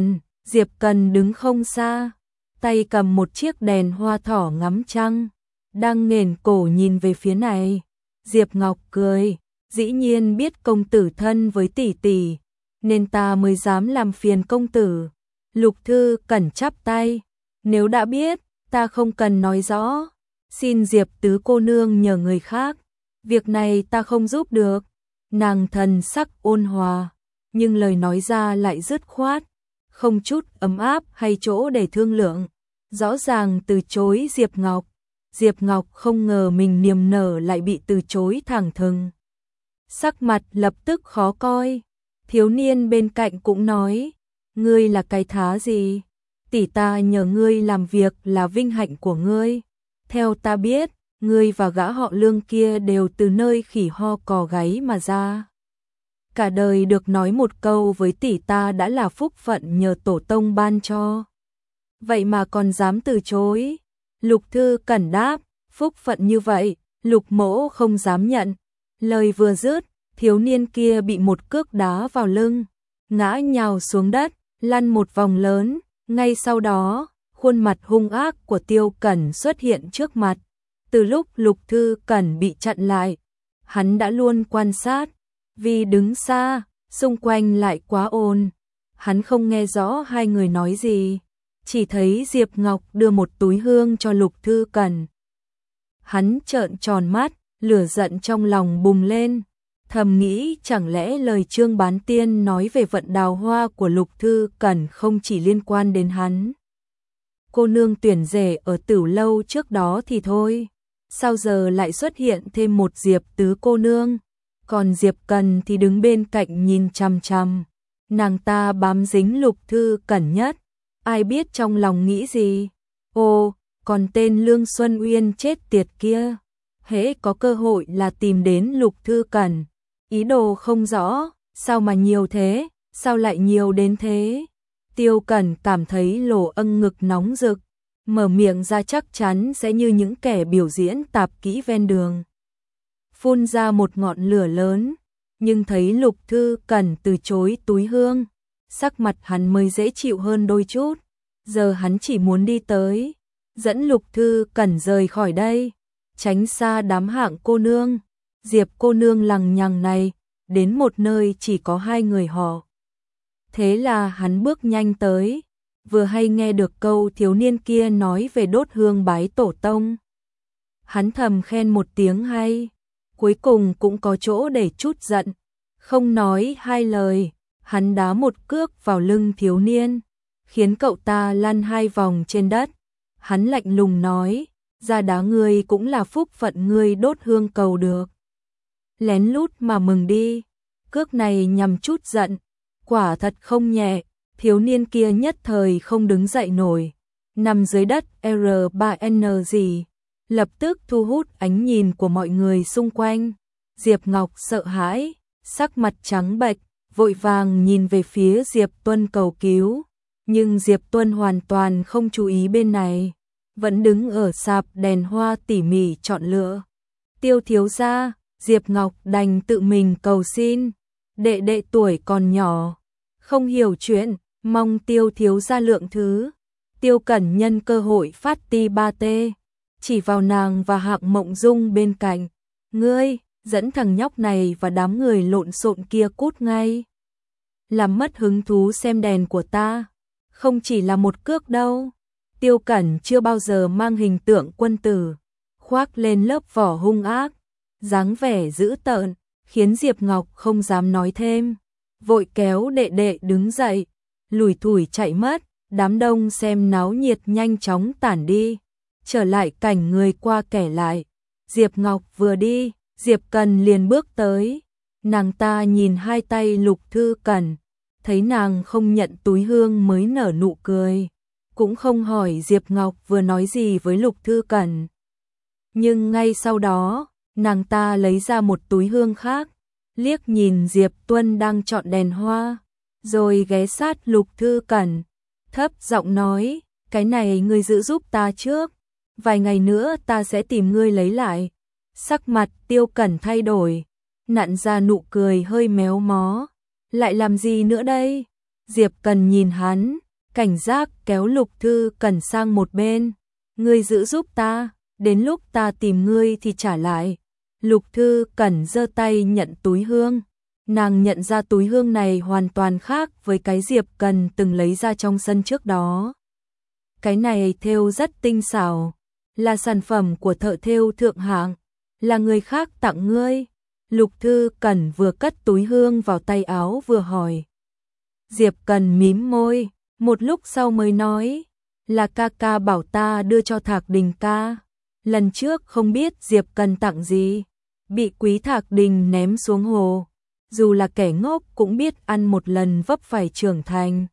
Diệp Cần đứng không xa, tay cầm một chiếc đèn hoa thỏ ngắm trăng, đang nghển cổ nhìn về phía này. Diệp Ngọc cười, dĩ nhiên biết công tử thân với tỷ tỷ, nên ta mới dám làm phiền công tử. Lục Thư Cẩn chắp tay, nếu đã biết, ta không cần nói rõ, xin Diệp tứ cô nương nhờ người khác, việc này ta không giúp được. Nàng thần sắc ôn hòa, nhưng lời nói ra lại dứt khoát, không chút ấm áp hay chỗ để thương lượng, rõ ràng từ chối Diệp Ngọc. Diệp Ngọc không ngờ mình niềm nở lại bị từ chối thẳng thừng. Sắc mặt lập tức khó coi, thiếu niên bên cạnh cũng nói, ngươi là cái thá gì? Tỷ ta nhờ ngươi làm việc là vinh hạnh của ngươi. Theo ta biết, ngươi và gã họ Lương kia đều từ nơi khỉ ho cò gáy mà ra. Cả đời được nói một câu với tỷ ta đã là phúc phận nhờ tổ tông ban cho. Vậy mà còn dám từ chối. Lục Thư Cẩn đáp, phúc phận như vậy, Lục mỗ không dám nhận. Lời vừa dứt, thiếu niên kia bị một cước đá vào lưng, ngã nhào xuống đất, lăn một vòng lớn. Ngay sau đó, khuôn mặt hung ác của Tiêu Cẩn xuất hiện trước mặt. Từ lúc Lục Thư Cẩn bị chặn lại, hắn đã luôn quan sát, vì đứng xa, xung quanh lại quá ồn. Hắn không nghe rõ hai người nói gì, chỉ thấy Diệp Ngọc đưa một túi hương cho Lục Thư Cẩn. Hắn trợn tròn mắt, lửa giận trong lòng bùng lên, thầm nghĩ chẳng lẽ lời Trương Bán Tiên nói về vận đào hoa của Lục Thư Cẩn không chỉ liên quan đến hắn. Cô nương tuyển rể ở Tửu Lâu trước đó thì thôi, sao giờ lại xuất hiện thêm một Diệp tứ cô nương, còn Diệp Cần thì đứng bên cạnh nhìn chằm chằm. Nàng ta bám dính Lục Thư Cẩn nhất, ai biết trong lòng nghĩ gì. Ô, còn tên Lương Xuân Uyên chết tiệt kia, hễ có cơ hội là tìm đến Lục Thư Cẩn. Ý đồ không rõ, sao mà nhiều thế, sao lại nhiều đến thế? Tiêu Cẩn cảm thấy lỗ âng ngực nóng rực, mở miệng ra chắc chắn sẽ như những kẻ biểu diễn tạp kỹ ven đường. Phun ra một ngọn lửa lớn, nhưng thấy Lục Thư Cẩn từ chối túi hương, sắc mặt hắn mới dễ chịu hơn đôi chút. Giờ hắn chỉ muốn đi tới, dẫn Lục Thư Cẩn rời khỏi đây, tránh xa đám hạng cô nương. Diệp cô nương lằng nhằng này, đến một nơi chỉ có hai người họ. Thế là hắn bước nhanh tới, vừa hay nghe được câu thiếu niên kia nói về đốt hương bái tổ tông. Hắn thầm khen một tiếng hay, cuối cùng cũng có chỗ để chút giận. Không nói hai lời, hắn đá một cước vào lưng thiếu niên, khiến cậu ta lăn hai vòng trên đất. Hắn lạnh lùng nói, ra đá ngươi cũng là phúc phận ngươi đốt hương cầu được. Lén lút mà mừng đi. Cước này nhằm chút giận, quả thật không nhẹ. Thiếu niên kia nhất thời không đứng dậy nổi, nằm dưới đất R3N gì, lập tức thu hút ánh nhìn của mọi người xung quanh. Diệp Ngọc sợ hãi, sắc mặt trắng bệch, vội vàng nhìn về phía Diệp Tuân cầu cứu, nhưng Diệp Tuân hoàn toàn không chú ý bên này, vẫn đứng ở sạp đèn hoa tỉ mỉ chọn lựa. Tiêu thiếu gia, Diệp Ngọc đành tự mình cầu xin, đệ đệ tuổi còn nhỏ, không hiểu chuyện, mong Tiêu thiếu gia lượng thứ. Tiêu Cẩn nhân cơ hội phát ti ba tê, chỉ vào nàng và Hạng Mộng Dung bên cạnh. Ngươi, dẫn thằng nhóc này và đám người lộn xộn kia cút ngay. Làm mất hứng thú xem đèn của ta, không chỉ là một cước đâu. Tiêu Cẩn chưa bao giờ mang hình tượng quân tử, khoác lên lớp vỏ hung ác, dáng vẻ dữ tợn, khiến Diệp Ngọc không dám nói thêm. Vội kéo đệ đệ đứng dậy, lủi thủi chạy mất. Đám đông xem náo nhiệt nhanh chóng tản đi, trở lại cảnh người qua kẻ lại. Diệp Ngọc vừa đi, Diệp Cần liền bước tới. Nàng ta nhìn hai tay Lục Thư Cẩn, thấy nàng không nhận túi hương mới nở nụ cười, cũng không hỏi Diệp Ngọc vừa nói gì với Lục Thư Cẩn. Nhưng ngay sau đó, nàng ta lấy ra một túi hương khác, liếc nhìn Diệp Tuân đang chọn đèn hoa, rồi ghé sát Lục Thư Cẩn, thấp giọng nói, cái này ngươi giữ giúp ta trước, vài ngày nữa ta sẽ tìm ngươi lấy lại. Sắc mặt Tiêu Cẩn thay đổi, nặn ra nụ cười hơi méo mó, lại làm gì nữa đây? Diệp Cần nhìn hắn, cảnh giác kéo Lục Thư Cẩn sang một bên, ngươi giữ giúp ta, đến lúc ta tìm ngươi thì trả lại. Lục Thư Cẩn giơ tay nhận túi hương. Nàng nhận ra túi hương này hoàn toàn khác với cái Diệp Cần từng lấy ra trong sân trước đó. Cái này thêu rất tinh xảo, là sản phẩm của thợ thêu thượng hạng, là người khác tặng ngươi. Lục Thư Cẩn vừa cất túi hương vào tay áo vừa hỏi. Diệp Cần mím môi, một lúc sau mới nói, là ca ca bảo ta đưa cho Thạc Đình ca. Lần trước không biết Diệp Cần tặng gì, bị Quý Thạc Đình ném xuống hồ. Dù là kẻ ngốc cũng biết ăn một lần vấp phải trưởng thành.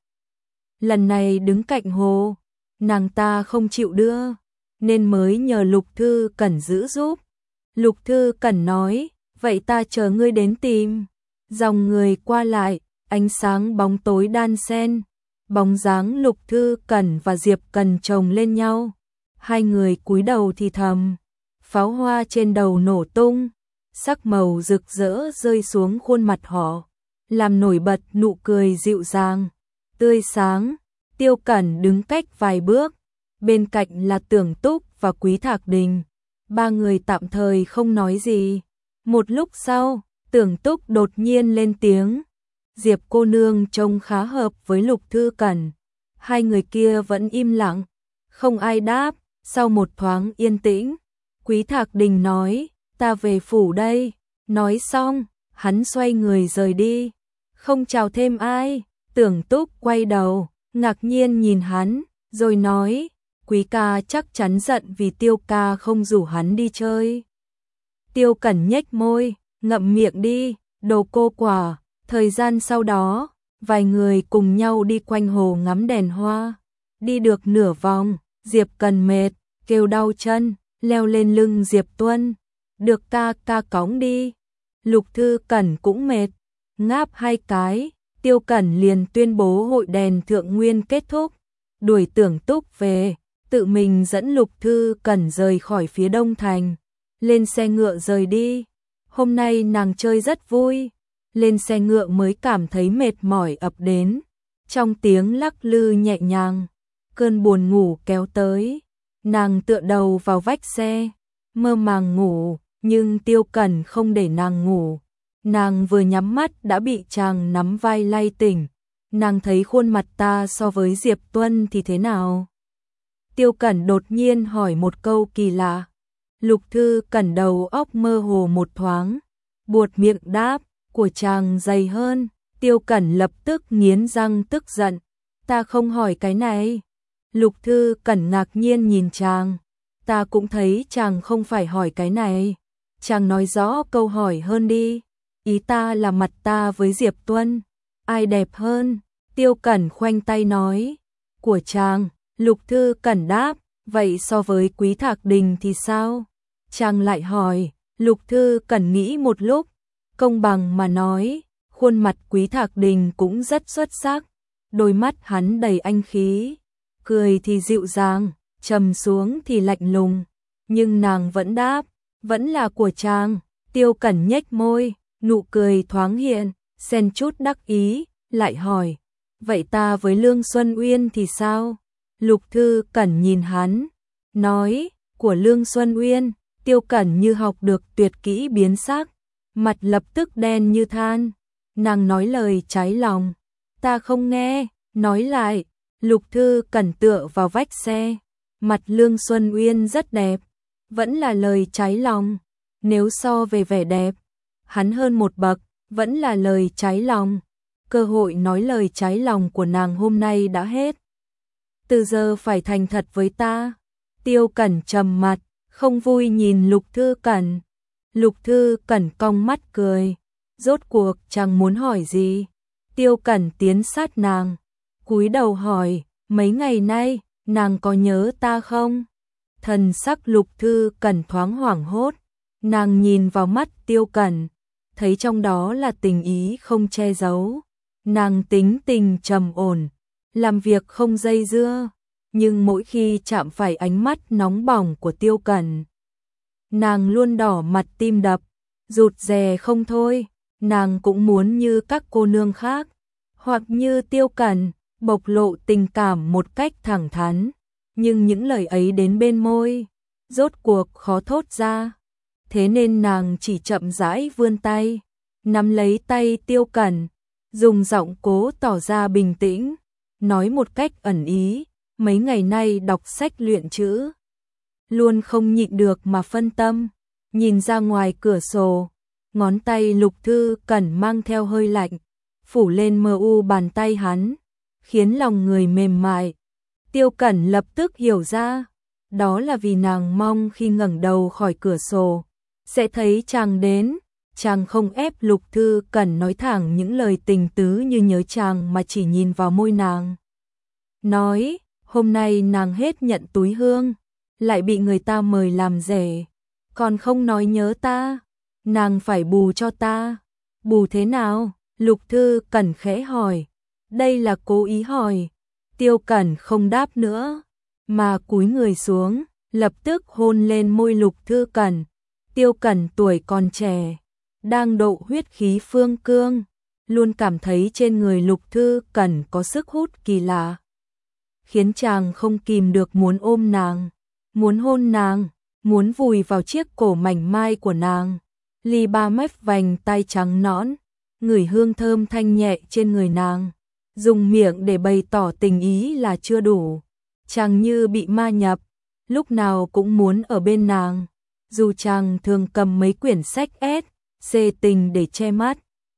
Lần này đứng cạnh hồ, nàng ta không chịu đưa, nên mới nhờ Lục Thư Cẩn giữ giúp. Lục Thư Cẩn nói, vậy ta chờ ngươi đến tìm. Dòng người qua lại, ánh sáng bóng tối đan xen, bóng dáng Lục Thư Cẩn và Diệp Cần chồng lên nhau. Hai người cúi đầu thì thầm, pháo hoa trên đầu nổ tung, sắc màu rực rỡ rơi xuống khuôn mặt họ, làm nổi bật nụ cười dịu dàng, tươi sáng. Tiêu Cẩn đứng cách vài bước, bên cạnh là Tưởng Túc và Quý Thạc Đình. Ba người tạm thời không nói gì. Một lúc sau, Tưởng Túc đột nhiên lên tiếng. Diệp cô nương trông khá hợp với Lục Thư Cẩn. Hai người kia vẫn im lặng, không ai đáp. Sau một thoáng yên tĩnh, Quý Thạc Đình nói, ta về phủ đây. Nói xong, hắn xoay người rời đi, không chào thêm ai. Tưởng Túc quay đầu, ngạc nhiên nhìn hắn, rồi nói, Quý ca chắc chắn giận vì Tiêu ca không rủ hắn đi chơi. Tiêu Cẩn nhếch môi, ngậm miệng đi, đồ cô quả. Thời gian sau đó, vài người cùng nhau đi quanh hồ ngắm đèn hoa. Đi được nửa vòng, Diệp Cần mệt, kêu đau chân, leo lên lưng Diệp Tuân. Được ca ca cõng đi. Lục Thư Cẩn cũng mệt, ngáp hai cái. Tiêu Cẩn liền tuyên bố hội đèn thượng nguyên kết thúc, đuổi Tưởng Túc về, tự mình dẫn Lục Thư Cẩn rời khỏi phía Đông Thành, lên xe ngựa rời đi. Hôm nay nàng chơi rất vui, lên xe ngựa mới cảm thấy mệt mỏi ập đến. Trong tiếng lắc lư nhẹ nhàng, cơn buồn ngủ kéo tới, nàng tựa đầu vào vách xe, mơ màng ngủ, nhưng Tiêu Cẩn không để nàng ngủ. Nàng vừa nhắm mắt đã bị chàng nắm vai lay tỉnh. Nàng thấy khuôn mặt ta so với Diệp Tuân thì thế nào? Tiêu Cẩn đột nhiên hỏi một câu kỳ lạ. Lục Thư Cẩn đầu óc mơ hồ một thoáng, buột miệng đáp, của chàng dày hơn. Tiêu Cẩn lập tức nghiến răng tức giận, ta không hỏi cái này. Lục Thư Cẩn ngạc nhiên nhìn chàng, ta cũng thấy chàng không phải hỏi cái này. Chàng nói rõ câu hỏi hơn đi. Ý ta là mặt ta với Diệp Tuân, ai đẹp hơn? Tiêu Cẩn khoanh tay nói, của chàng. Lục Thư Cẩn đáp, vậy so với Quý Thạc Đình thì sao? Chàng lại hỏi. Lục Thư Cẩn nghĩ một lúc, công bằng mà nói, khuôn mặt Quý Thạc Đình cũng rất xuất sắc, đôi mắt hắn đầy anh khí, cười thì dịu dàng, trầm xuống thì lạnh lùng, nhưng nàng vẫn đáp, vẫn là của chàng. Tiêu Cẩn nhếch môi, nụ cười thoáng hiện, xen chút đắc ý, lại hỏi, vậy ta với Lương Xuân Uyên thì sao? Lục Thư Cẩn nhìn hắn, nói, của Lương Xuân Uyên. Tiêu Cẩn như học được tuyệt kỹ biến sắc, mặt lập tức đen như than. Nàng nói lời trái lòng, ta không nghe, nói lại. Lục Thư Cẩn tựa vào vách xe, mặt Lương Xuân Uyên rất đẹp, vẫn là lời trái lòng. Nếu so về vẻ đẹp, hắn hơn một bậc, vẫn là lời trái lòng. Cơ hội nói lời trái lòng của nàng hôm nay đã hết. Từ giờ phải thành thật với ta. Tiêu Cẩn trầm mặt, không vui nhìn Lục Thư Cẩn. Lục Thư Cẩn cong mắt cười, rốt cuộc chàng muốn hỏi gì? Tiêu Cẩn tiến sát nàng, cúi đầu hỏi, mấy ngày nay, nàng có nhớ ta không? Thần sắc Lục Thư Cẩn thoáng hoảng hốt, nàng nhìn vào mắt Tiêu Cẩn, thấy trong đó là tình ý không che giấu. Nàng tính tình trầm ổn, làm việc không dây dưa, nhưng mỗi khi chạm phải ánh mắt nóng bỏng của Tiêu Cẩn, nàng luôn đỏ mặt tim đập, rụt rè không thôi. Nàng cũng muốn như các cô nương khác, hoặc như Tiêu Cẩn, bộc lộ tình cảm một cách thẳng thắn, nhưng những lời ấy đến bên môi, rốt cuộc khó thốt ra. Thế nên nàng chỉ chậm rãi vươn tay, nắm lấy tay Tiêu Cẩn, dùng giọng cố tỏ ra bình tĩnh, nói một cách ẩn ý, mấy ngày nay đọc sách luyện chữ, luôn không nhịn được mà phân tâm, nhìn ra ngoài cửa sổ, ngón tay Lục Thư Cẩn mang theo hơi lạnh, phủ lên mờ u bàn tay hắn, khiến lòng người mềm mại. Tiêu Cẩn lập tức hiểu ra, đó là vì nàng mong khi ngẩng đầu khỏi cửa sổ, sẽ thấy chàng đến. Chàng không ép Lục Thư Cẩn nói thẳng những lời tình tứ như nhớ chàng mà chỉ nhìn vào môi nàng. Nói, hôm nay nàng hết nhận túi hương, lại bị người ta mời làm rể, còn không nói nhớ ta, nàng phải bù cho ta. Bù thế nào? Lục Thư Cẩn khẽ hỏi. Đây là cố ý hỏi. Tiêu Cẩn không đáp nữa, mà cúi người xuống, lập tức hôn lên môi Lục Thư Cẩn. Tiêu Cẩn tuổi còn trẻ, đang độ huyết khí phương cương, luôn cảm thấy trên người Lục Thư Cẩn có sức hút kỳ lạ, khiến chàng không kìm được muốn ôm nàng, muốn hôn nàng, muốn vùi vào chiếc cổ mảnh mai của nàng, li ba mép vành tay trắng nõn, ngửi hương thơm thanh nhẹ trên người nàng, dùng miệng để bày tỏ tình ý là chưa đủ, chàng như bị ma nhập, lúc nào cũng muốn ở bên nàng, dù chàng thường cầm mấy quyển sách C tình để che mắt,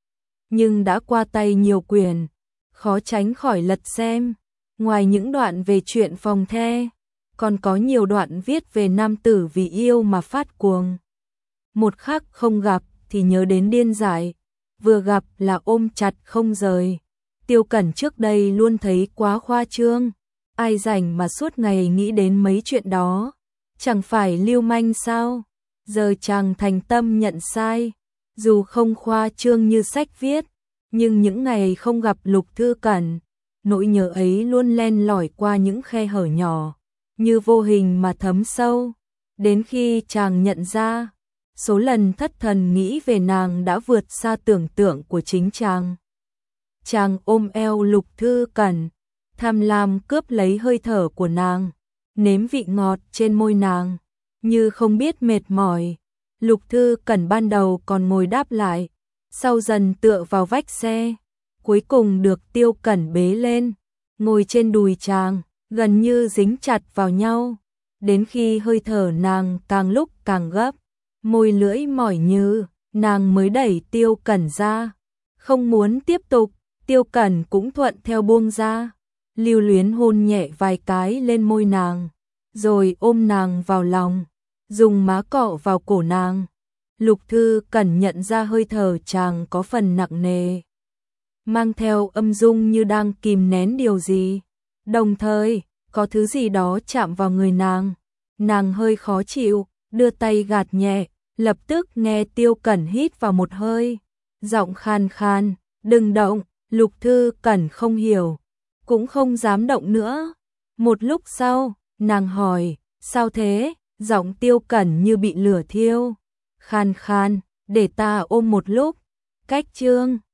nhưng đã qua tay nhiều quyển, khó tránh khỏi lật xem. Ngoài những đoạn về chuyện phòng the, còn có nhiều đoạn viết về nam tử vì yêu mà phát cuồng. Một khắc không gặp thì nhớ đến điên dại, vừa gặp là ôm chặt không rời. Tiêu Cẩn trước đây luôn thấy quá khoa trương, ai rảnh mà suốt ngày nghĩ đến mấy chuyện đó, chẳng phải lưu manh sao? Giờ chàng thành tâm nhận sai, dù không khoa trương như sách viết, nhưng những ngày không gặp Lục Thư Cẩn, nỗi nhớ ấy luôn len lỏi qua những khe hở nhỏ, như vô hình mà thấm sâu, đến khi chàng nhận ra, số lần thất thần nghĩ về nàng đã vượt xa tưởng tượng của chính chàng. Chàng ôm eo Lục Thư Cẩn, tham lam cướp lấy hơi thở của nàng, nếm vị ngọt trên môi nàng, như không biết mệt mỏi. Lục Thư Cẩn ban đầu còn ngồi đáp lại, sau dần tựa vào vách xe, cuối cùng được Tiêu Cẩn bế lên, ngồi trên đùi chàng, gần như dính chặt vào nhau, đến khi hơi thở nàng càng lúc càng gấp, môi lưỡi mỏi như, nàng mới đẩy Tiêu Cẩn ra, không muốn tiếp tục, Tiêu Cẩn cũng thuận theo buông ra, lưu luyến hôn nhẹ vài cái lên môi nàng, rồi ôm nàng vào lòng, dùng má cọ vào cổ nàng. Lục Thư Cẩn nhận ra hơi thở chàng có phần nặng nề, mang theo âm dung như đang kìm nén điều gì, đồng thời có thứ gì đó chạm vào người nàng. Nàng hơi khó chịu, đưa tay gạt nhẹ, lập tức nghe Tiêu Cẩn hít vào một hơi, giọng khan khan, đừng động. Lục Thư Cẩn không hiểu, cũng không dám động nữa. Một lúc sau, nàng hỏi, sao thế? Giọng Tiêu Cẩn như bị lửa thiêu, khan khan, để ta ôm một lúc. Cách chương